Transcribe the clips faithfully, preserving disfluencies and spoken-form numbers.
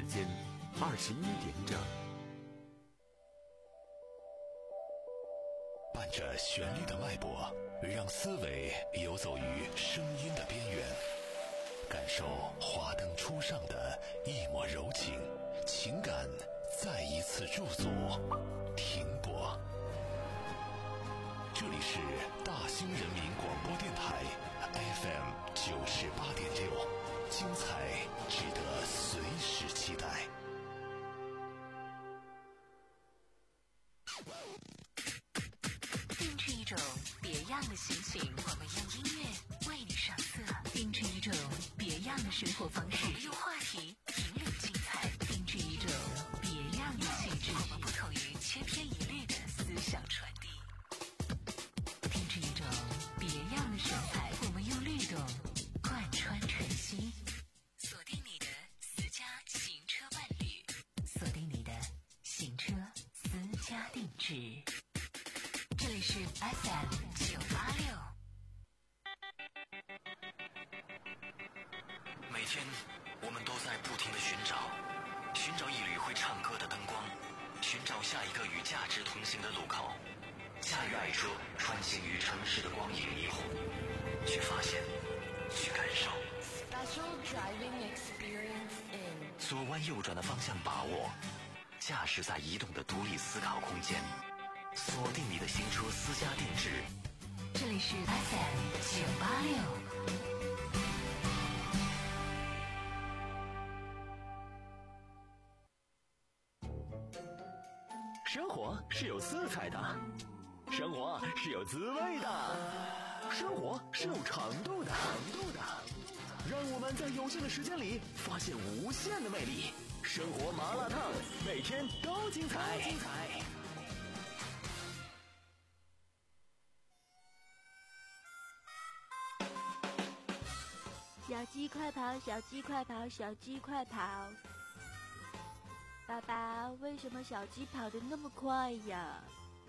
时间二十一点整。 伴着旋律的脉搏，让思维游走于声音的边缘，感受华灯初上的一抹柔情，情感再一次驻足停泊。这里是大兴人民广播电台 F M 九十八点六，精彩值得随时期待。 定制一种别样的心情，我们用音乐为你上色；定制一种别样的生活方式，我们用话题引领精彩；定制一种别样的气质，我们不同于千篇一律的思想传递；定制一种别样的神采，我们用律动贯穿晨曦。锁定你的私家行车伴侣，锁定你的行车私家定制。这里是 F M 九八六。 每天我们都在不停地寻找，寻找一缕会唱歌的灯光，寻找下一个与价值同行的路口。驾驭爱车，穿行于城市的光影霓虹，去发现，去感受。 Special driving experience in 左弯右转的方向把握，驾驶在移动的独立思考空间。锁定你的新车私家定制， 这里是 F M 九八六。 生活是有色彩的，生活是有滋味的，生活是有长度的。长度的，让我们在有限的时间里发现无限的魅力。生活麻辣烫，每天都精彩。精彩。 小鸡快跑，小鸡快跑，小鸡快跑！爸爸，为什么小鸡跑得那么快呀？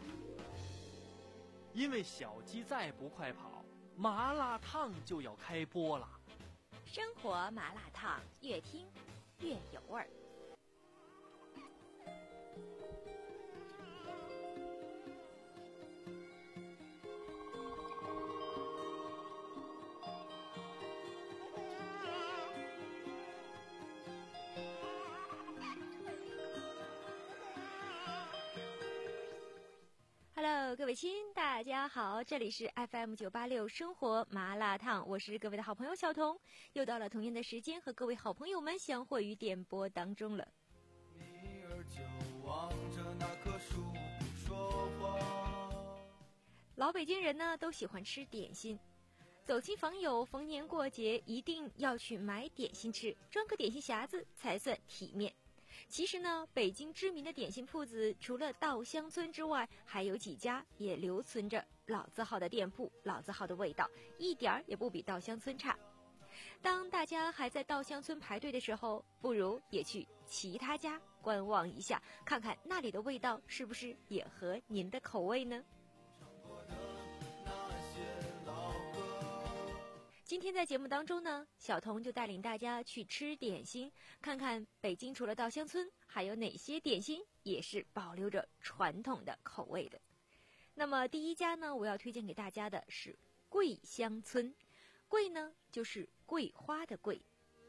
因为小鸡再不快跑，麻辣烫就要开播了。 生活麻辣烫，越听越有味儿。Hello， 各位亲，大家好，这里是 F M 九八六生活麻辣烫，我是各位的好朋友小彤，又到了同样的时间和各位好朋友们相会于电波当中了。 女儿就望着那棵树不说话。 老北京人呢都喜欢吃点心，走亲访友，逢年过节一定要去买点心吃，装个点心匣子才算体面。其实呢，北京知名的点心铺子除了稻香村之外，还有几家也留存着老字号的店铺，老字号的味道一点儿也不比稻香村差。当大家还在稻香村排队的时候，不如也去其他家观望一下，看看那里的味道是不是也合您的口味呢？今天在节目当中呢，小彤就带领大家去吃点心，看看北京除了稻香村还有哪些点心也是保留着传统的口味的。那么第一家呢，我要推荐给大家的是桂香村。桂呢就是桂花的桂。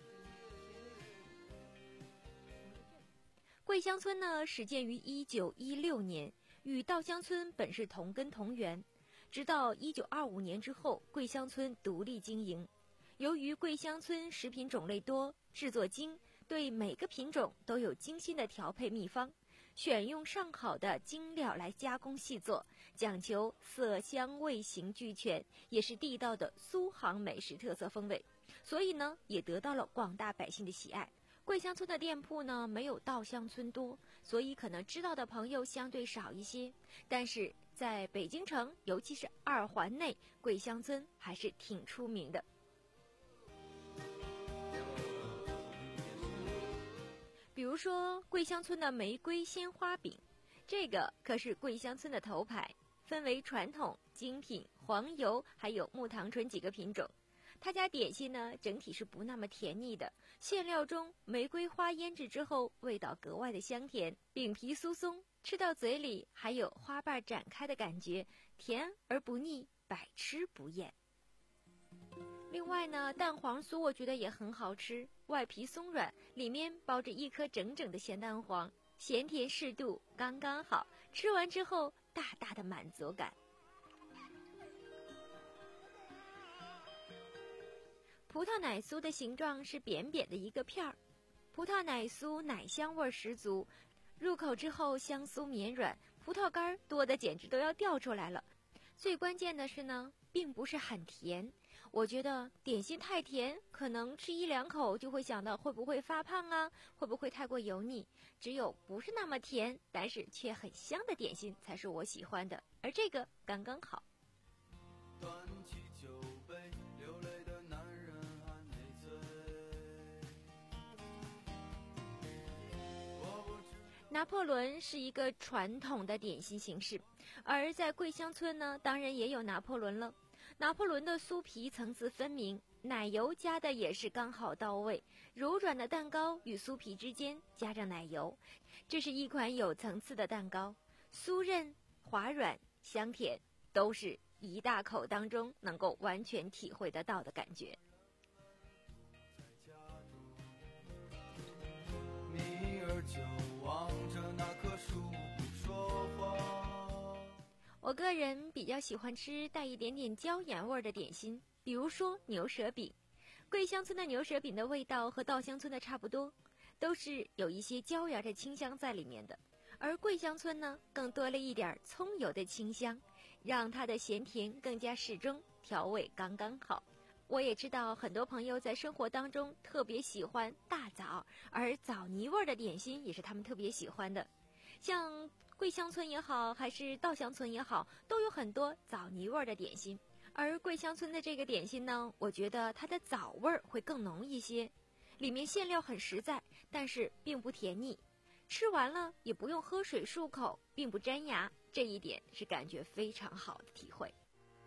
桂香村呢始建于一九一六年，与稻香村本是同根同源。直到一九二五年之后，桂香村独立经营。由于桂香村食品种类多，制作精，对每个品种都有精心的调配秘方，选用上好的精料来加工细作，讲求色香味形俱全，也是地道的苏杭美食特色风味，所以呢也得到了广大百姓的喜爱。桂香村的店铺呢没有稻香村多，所以可能知道的朋友相对少一些，但是在北京城，尤其是二环内，桂香村还是挺出名的。比如说桂香村的玫瑰鲜花饼，这个可是桂香村的头牌，分为传统、精品、黄油还有木糖醇几个品种。 他家点心呢，整体是不那么甜腻的，馅料中玫瑰花腌制之后，味道格外的香甜，饼皮酥松，吃到嘴里还有花瓣展开的感觉，甜而不腻，百吃不厌。另外呢，蛋黄酥我觉得也很好吃，外皮松软，里面包着一颗整整的咸蛋黄，咸甜适度，刚刚好，吃完之后大大的满足感。葡萄奶酥的形状是扁扁的一个片儿，葡萄奶酥奶香味十足，入口之后香酥绵软，葡萄干多的简直都要掉出来了。最关键的是呢，并不是很甜，我觉得点心太甜，可能吃一两口就会想到会不会发胖啊，会不会太过油腻。只有不是那么甜，但是却很香的点心才是我喜欢的，而这个刚刚好。 端起酒杯，流泪的男人还没醉。我不知拿破仑是一个传统的点心形式，而在桂香村呢，当然也有拿破仑了。拿破仑的酥皮层次分明，奶油加的也是刚好到位，柔软的蛋糕与酥皮之间加上奶油，这是一款有层次的蛋糕，酥韧、滑软、香甜，都是一大口当中能够完全体会得到的感觉。 米儿就望着那棵树不说话。 我个人比较喜欢吃带一点点椒盐味的点心，比如说牛舌饼。桂香村的牛舌饼的味道和稻香村的差不多，都是有一些椒盐的清香在里面的，而桂香村呢，更多了一点葱油的清香，让它的咸甜更加适中，调味刚刚好。我也知道很多朋友在生活当中特别喜欢大枣，而枣泥味的点心也是他们特别喜欢的，像桂香村也好，还是稻香村也好，都有很多枣泥味的点心。而桂香村的这个点心呢，我觉得它的枣味会更浓一些，里面馅料很实在，但是并不甜腻，吃完了也不用喝水漱口，并不粘牙，这一点是感觉非常好的体会。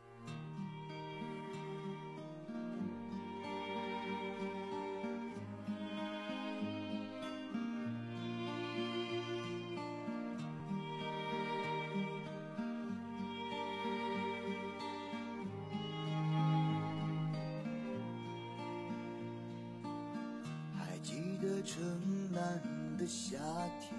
城南的夏天，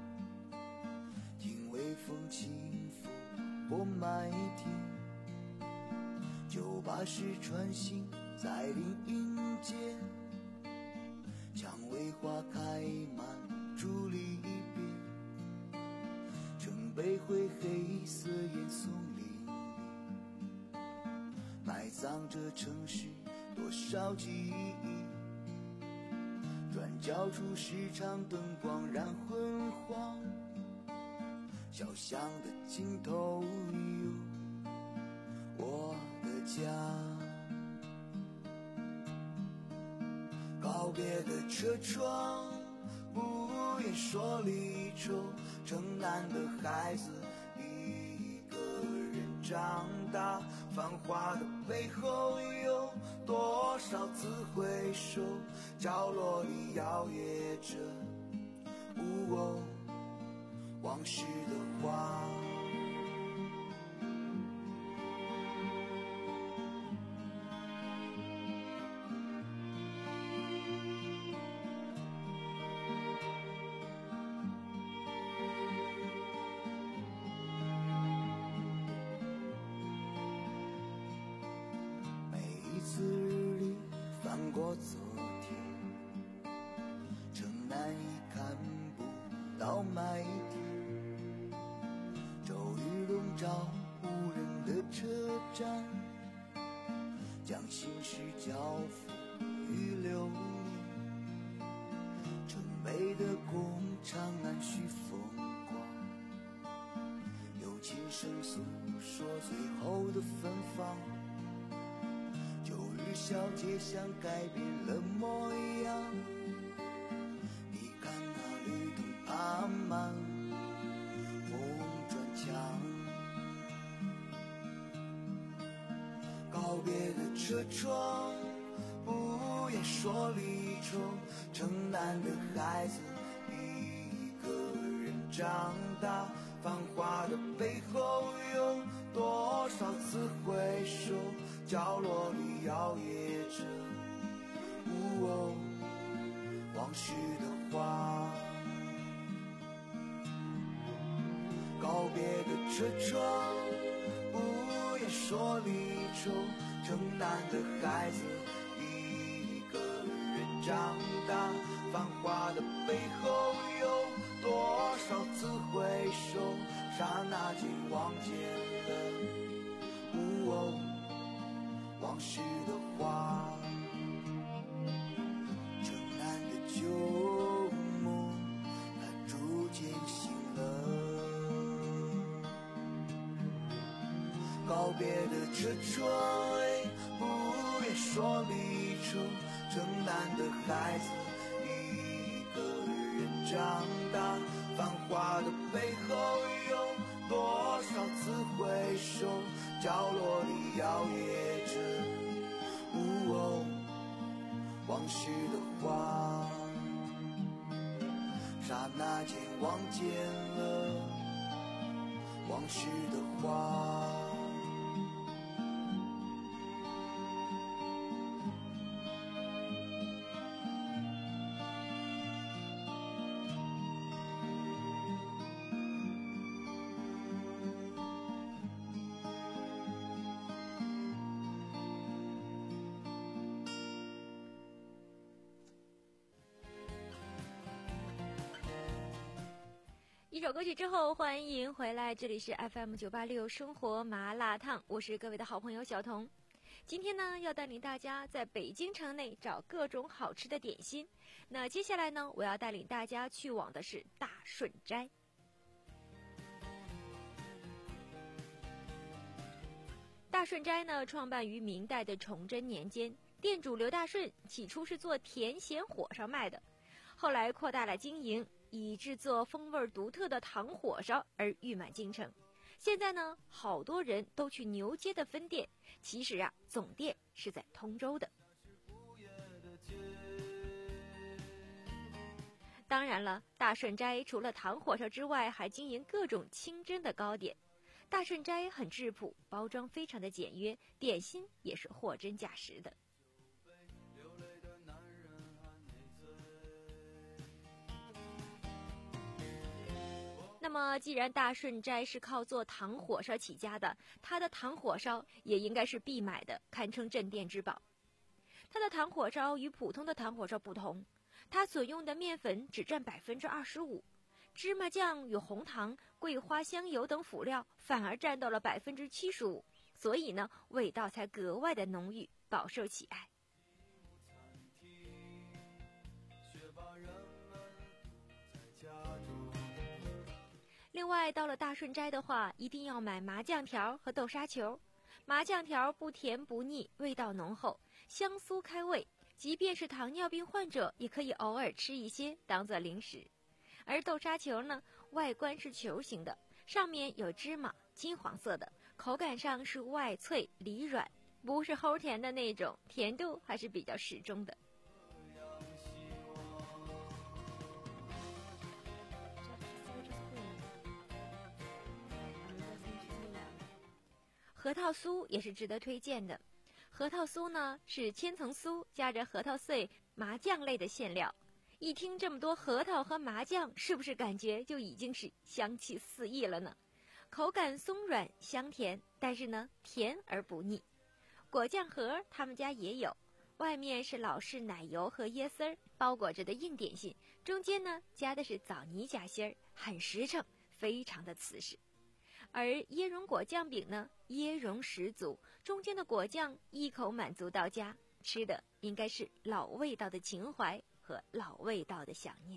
听微风轻拂过麦田，酒吧是穿行在林荫间，蔷薇花开满竹篱边，城北灰黑色烟囱里埋葬着城市多少记忆，转角处市场灯光染昏黄，小巷的尽头有我的家。告别的车窗，不愿说离愁，城南的孩子一个人长大，繁华的背后有多少次回首，角落里摇曳着呜哦往事的花。每一次日历翻过昨天，城南已看不到麦田，骤雨笼罩无人的车站，将心事交付于流年，城北的工厂安需风光，有琴声诉说最后的芬芳，旧日小街巷改变了模样，你看那绿灯爬满红砖墙，告别的车窗， 说离愁，城南的孩子一个人长大，繁华的背后有多少次回首，角落里摇曳着呜哦往事的花。告别的车窗，不要说离愁，城南的孩子一个人长大，繁华的背后有多少次回首，刹那间望见了呜哦往事的花。城南的旧梦它逐渐醒了，告别的车窗，不要说离愁，城南的孩子一个人长大，繁华的背后有多少次回首，角落里摇曳着呜哦往事的花。刹那间望见了往事的花。 一首歌曲之后，欢迎回来，这里是 F M 九八六生活麻辣烫，我是各位的好朋友小彤。今天呢，要带领大家在北京城内找各种好吃的点心。那接下来呢，我要带领大家去往的是大顺斋。大顺斋呢，创办于明代的崇祯年间，店主刘大顺起初是做甜咸火烧卖的，后来扩大了经营，以制作风味独特的糖火烧而誉满京城。现在呢，好多人都去牛街的分店，其实啊，总店是在通州的。当然了，大顺斋除了糖火烧之外，还经营各种清真的糕点。大顺斋很质朴，包装非常的简约，点心也是货真价实的。那么既然大顺斋是靠做糖火烧起家的，它的糖火烧也应该是必买的，堪称镇店之宝。它的糖火烧与普通的糖火烧不同，它所用的面粉只占百分之二十五，芝麻酱与红糖、桂花、香油等辅料反而占到了百分之七十五，所以呢，味道才格外的浓郁，饱受喜爱。另外，到了大顺斋的话，一定要买麻酱条和豆沙球。麻酱条不甜不腻，味道浓厚，香酥开胃，即便是糖尿病患者也可以偶尔吃一些当做零食。而豆沙球呢，外观是球形的，上面有芝麻，金黄色的，口感上是外脆里软，不是齁甜的那种，甜度还是比较适中的。核桃酥也是值得推荐的。核桃酥呢是千层酥加着核桃碎、麻酱类的馅料。一听这么多核桃和麻酱，是不是感觉就已经是香气四溢了呢？口感松软香甜，但是呢甜而不腻。果酱盒他们家也有，外面是老式奶油和椰丝儿包裹着的硬点心，中间呢加的是枣泥夹心儿，很实诚，非常的瓷实。而椰蓉果酱饼呢，椰蓉十足，中间的果酱一口满足到家，吃的应该是老味道的情怀和老味道的想念。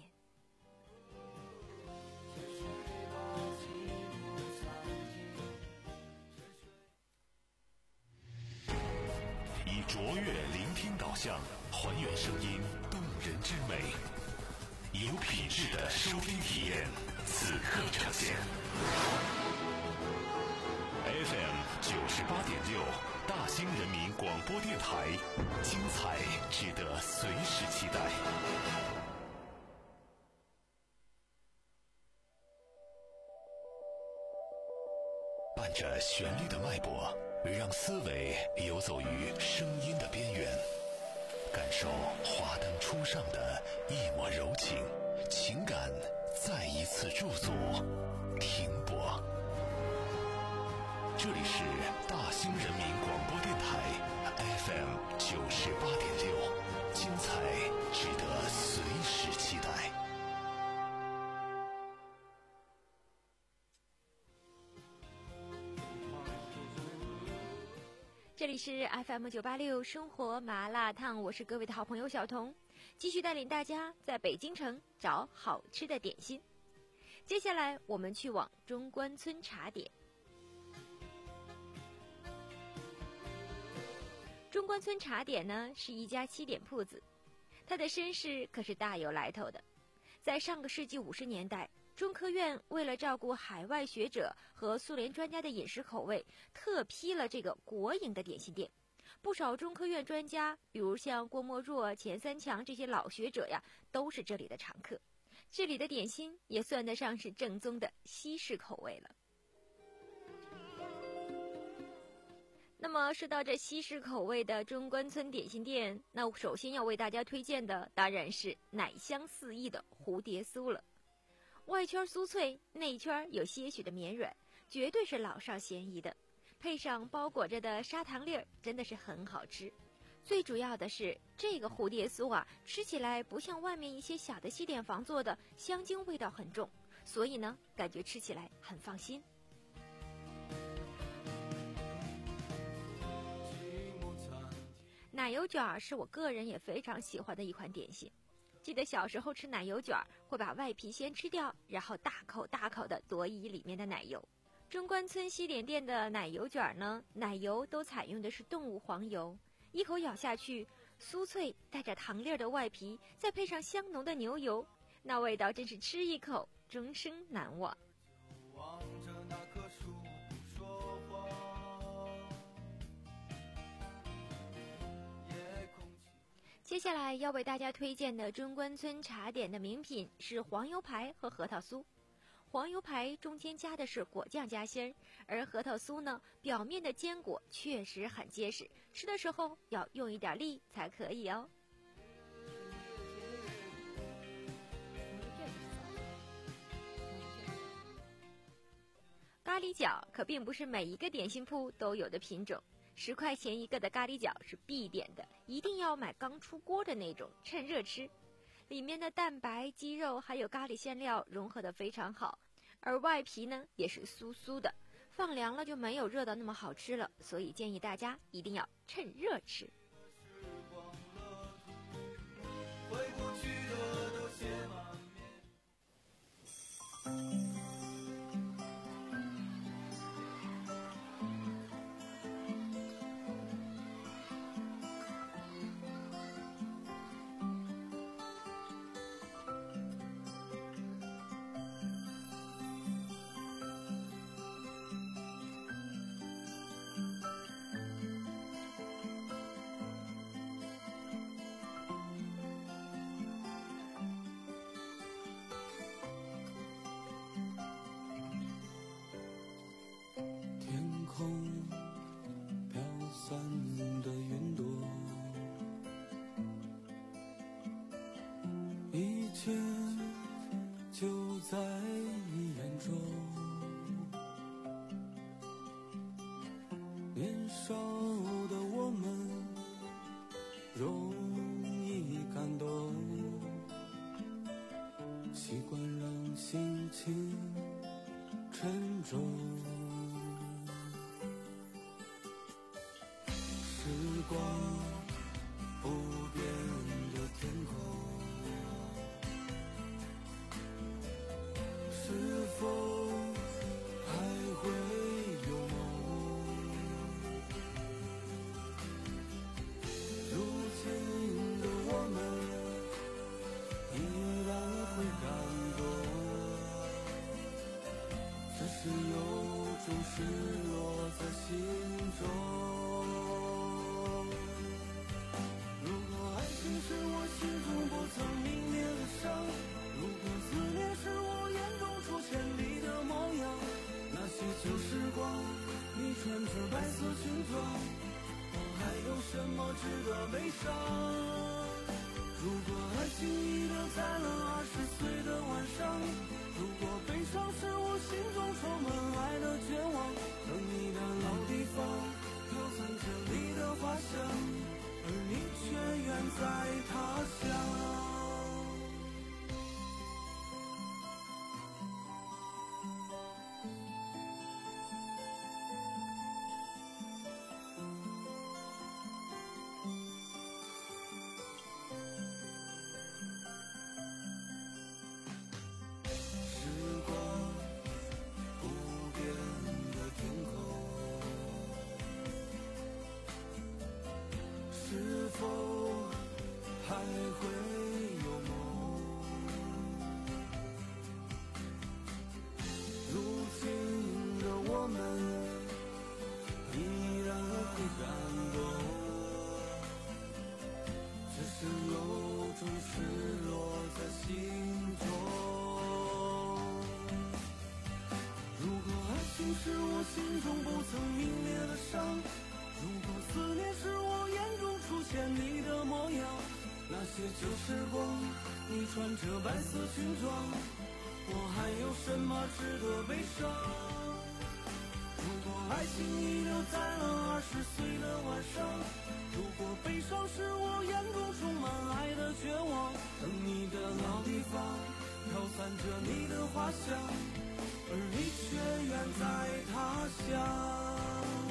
以卓越聆听导向，还原声音动人之美，以有品质的收听体验，此刻呈现。F M 九十八点六大兴人民广播电台，精彩值得随时期待。伴着旋律的脉搏，让思维游走于声音的边缘，感受华灯初上的一抹柔情，情感再一次驻足停泊。这里是大兴人民广播电台 F M 九十八点六，精彩值得随时期待。 这里是 F M 九八六生活麻辣烫，我是各位的好朋友小彤，继续带领大家在北京城找好吃的点心。接下来我们去往中关村茶点。中关村茶点呢是一家西点铺子，它的身世可是大有来头的。在上个世纪五十年代，中科院为了照顾海外学者和苏联专家的饮食口味，特批了这个国营的点心店。不少中科院专家，比如像郭沫若、钱三强这些老学者呀，都是这里的常客。这里的点心也算得上是正宗的西式口味了。那么说到这西式口味的中关村点心店，那首先要为大家推荐的当然是奶香四溢的蝴蝶酥了。外圈酥脆，内圈有些许的绵软，绝对是老少咸宜的。配上包裹着的砂糖粒儿，真的是很好吃。最主要的是这个蝴蝶酥啊，吃起来不像外面一些小的西点房做的香精味道很重，所以呢，感觉吃起来很放心。奶油卷是我个人也非常喜欢的一款点心。记得小时候吃奶油卷，会把外皮先吃掉，然后大口大口的夺饮里面的奶油。中关村西点店的奶油卷呢，奶油都采用的是动物黄油，一口咬下去，酥脆带着糖粒的外皮，再配上香浓的牛油，那味道真是吃一口终生难忘。接下来要为大家推荐的中关村茶点的名品是黄油排和核桃酥。黄油排中间加的是果酱夹心，而核桃酥呢，表面的坚果确实很结实，吃的时候要用一点力才可以哦。咖喱饺可并不是每一个点心铺都有的品种。十块钱一个的咖喱饺是必点的，一定要买刚出锅的那种，趁热吃。里面的蛋白、鸡肉还有咖喱馅料融合得非常好，而外皮呢也是酥酥的，放凉了就没有热的那么好吃了，所以建议大家一定要趁热吃。 就在你眼中，年少的我们容易感动，习惯让心情沉重，时光不变的天空，是否还会有梦？如今的我们依然会感动，只是有种失落在心中。 白色裙装，我还有什么值得悲伤？如果爱情遗留在了二十岁的晚上，如果悲伤是我心中充满爱的绝望，等你的老地方飘散着你的花香，而你却远在他乡。是否还会有梦？如今的我们依然会感动，只是有种失落在心中。如果爱情是我心中不曾泯灭的伤，如果思念是我眼中出现你的模样，那些旧时光，你穿着白色裙装，我还有什么值得悲伤？如果爱情遗留在了二十岁的晚上，如果悲伤是我眼中充满爱的绝望，等你的老地方飘散着你的花香，而你却远在他乡。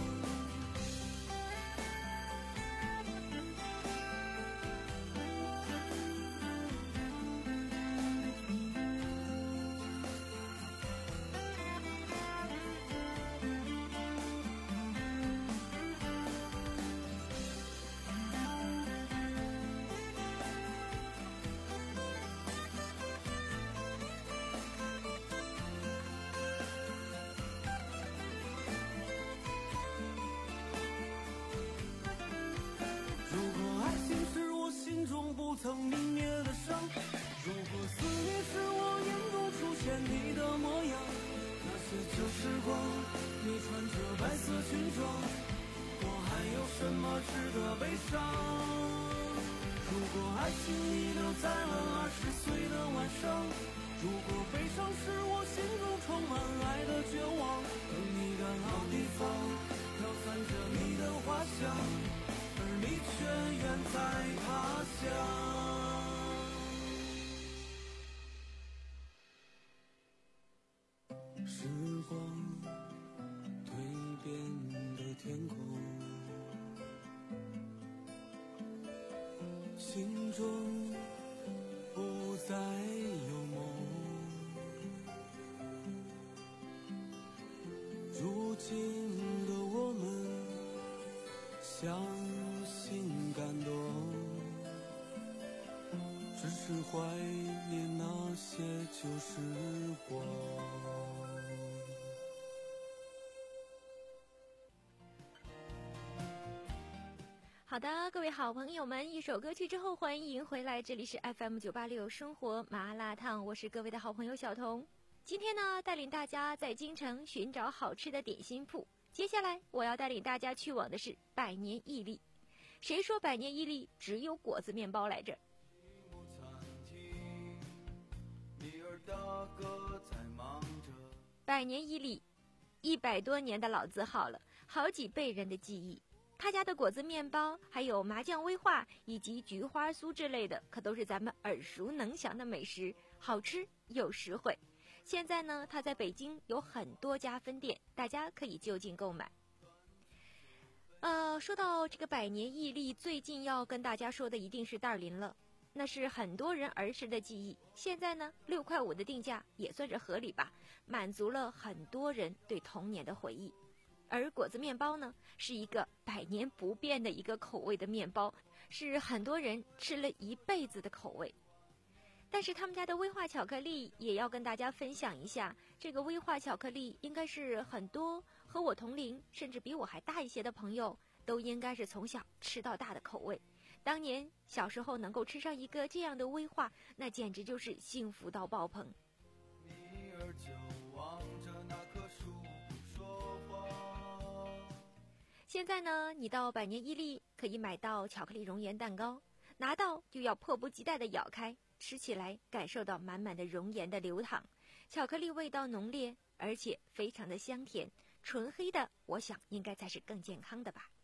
不曾泯灭的伤，如果思念是我眼中出现你的模样，那些旧时光，你穿着白色裙装，我还有什么值得悲伤？如果爱情遗留在了二十岁的晚上，如果悲伤是我心中充满爱的绝望，等你的老地方飘散着你的花香，而你却远在他乡。时光蜕变的天空，心中不再有梦，如今的我们相信感动，只是怀念那些旧时光。 好的，各位好朋友们，一首歌曲之后欢迎回来，这里是 F M 九八六生活麻辣烫，我是各位的好朋友小彤。今天呢，带领大家在京城寻找好吃的点心铺，接下来我要带领大家去往的是百年屹立。谁说百年屹立只有果子面包来着？百年屹立，一百多年的老字号了，好几辈人的记忆。他家的果子面包，还有麻酱威化以及菊花酥之类的，可都是咱们耳熟能详的美食，好吃又实惠。现在呢，他在北京有很多家分店，大家可以就近购买。呃，说到这个百年屹立，最近要跟大家说的一定是袋林了，那是很多人儿时的记忆。现在呢，六块五的定价也算是合理吧，满足了很多人对童年的回忆。而果子面包呢，是一个百年不变的一个口味的面包，是很多人吃了一辈子的口味。但是他们家的威化巧克力也要跟大家分享一下，这个威化巧克力应该是很多和我同龄甚至比我还大一些的朋友都应该是从小吃到大的口味。当年小时候能够吃上一个这样的威化，那简直就是幸福到爆棚。 女儿就望着那棵树不说话， 现在呢，你到百年伊利可以买到巧克力熔岩蛋糕，拿到就要迫不及待地咬开，吃起来感受到满满的熔岩的流淌，巧克力味道浓烈，而且非常的香甜，纯黑的我想应该才是更健康的吧。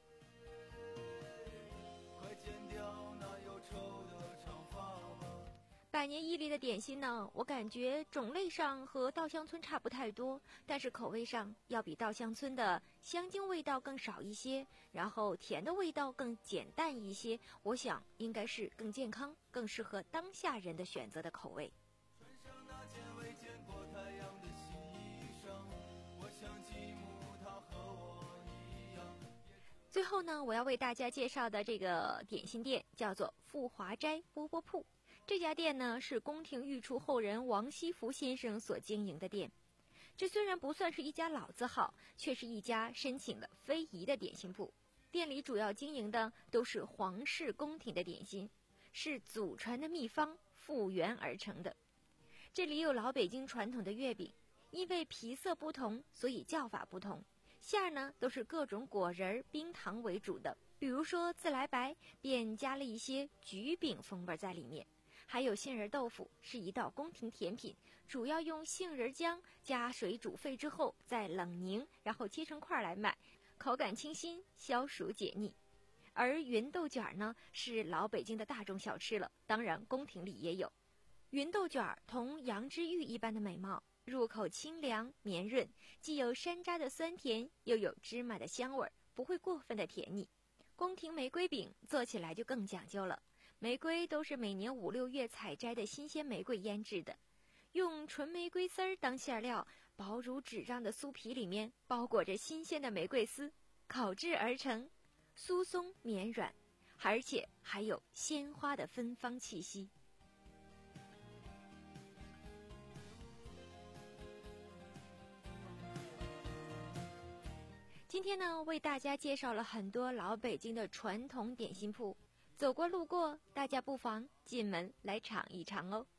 百年伊利的点心呢，我感觉种类上和稻香村差不太多，但是口味上要比稻香村的香精味道更少一些，然后甜的味道更简淡一些，我想应该是更健康更适合当下人的选择的口味。最后呢，我要为大家介绍的这个点心店叫做富华斋饽饽铺。这家店呢是宫廷御厨后人王锡福先生所经营的店。这虽然不算是一家老字号，却是一家申请了非遗的点心铺。店里主要经营的都是皇室宫廷的点心，是祖传的秘方复原而成的。这里有老北京传统的月饼，因为皮色不同，所以叫法不同。馅儿呢都是各种果仁、冰糖为主的，比如说自来白便加了一些橘饼风味在里面。还有杏仁豆腐，是一道宫廷甜品，主要用杏仁浆加水煮沸之后再冷凝，然后切成块来卖，口感清新，消暑解腻。而芸豆卷呢是老北京的大众小吃了，当然宫廷里也有。芸豆卷同羊脂玉一般的美貌，入口清凉绵润，既有山楂的酸甜，又有芝麻的香味，不会过分的甜腻。宫廷玫瑰饼做起来就更讲究了，玫瑰都是每年五六月采摘的新鲜玫瑰腌制的，用纯玫瑰丝儿当馅料，薄如纸张的酥皮里面包裹着新鲜的玫瑰丝，烤制而成，酥松绵软，而且还有鲜花的芬芳气息。今天呢，为大家介绍了很多老北京的传统点心铺，走过路过，大家不妨进门来尝一尝哦。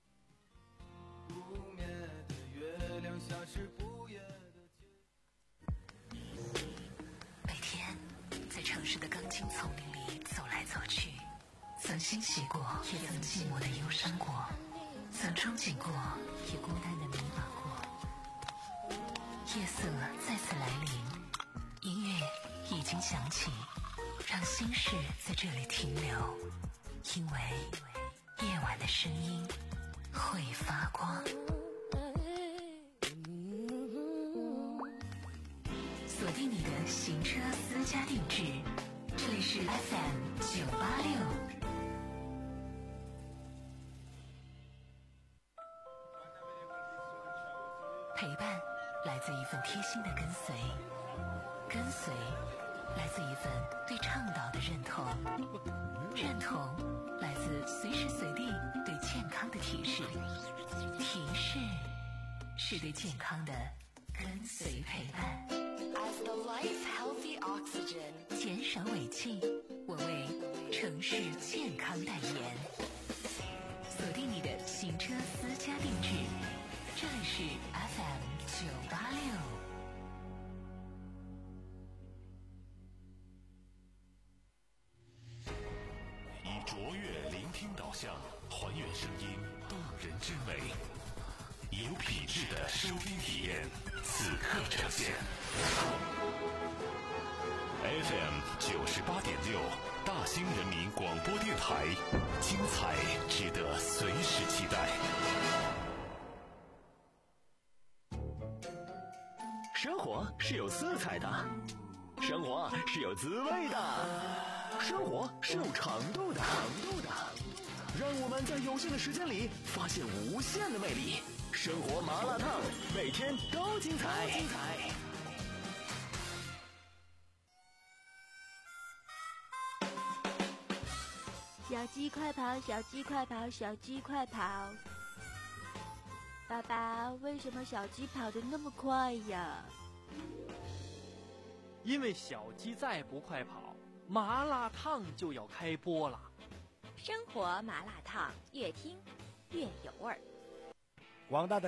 每天在城市的钢筋丛林里走来走去，曾欣喜过，也曾寂寞的忧伤过，曾憧憬过，也孤单的迷茫过。夜色再次来临，音乐已经响起，让心事在这里停留，因为夜晚的声音会发光。锁定你的行车私家定制，这里是 F M 九八六。陪伴来自一份贴心的跟随，跟随来自一份对倡导的认同，认同来自随时随地对健康的提示，提示是对健康的跟随陪伴。 As the life healthy oxygen， 减少尾气，我为城市健康代言。锁定你的行车私家定制，这里是 F M 九八六。 以卓越聆听导向，还原声音动人之美，有品质的收听体验，此刻呈现。F M 九十八点六，大兴人民广播电台，精彩值得随时期待。 生活是有色彩的，生活是有滋味的，生活是有长度的，长度的。让我们在有限的时间里发现无限的魅力。生活麻辣烫，每天都精彩。精彩。 小鸡快跑，小鸡快跑，小鸡快跑！爸爸，为什么小鸡跑得那么快呀？ 因为小鸡再不快跑，麻辣烫就要开播了。 生活麻辣烫，越听越有味儿。 广大的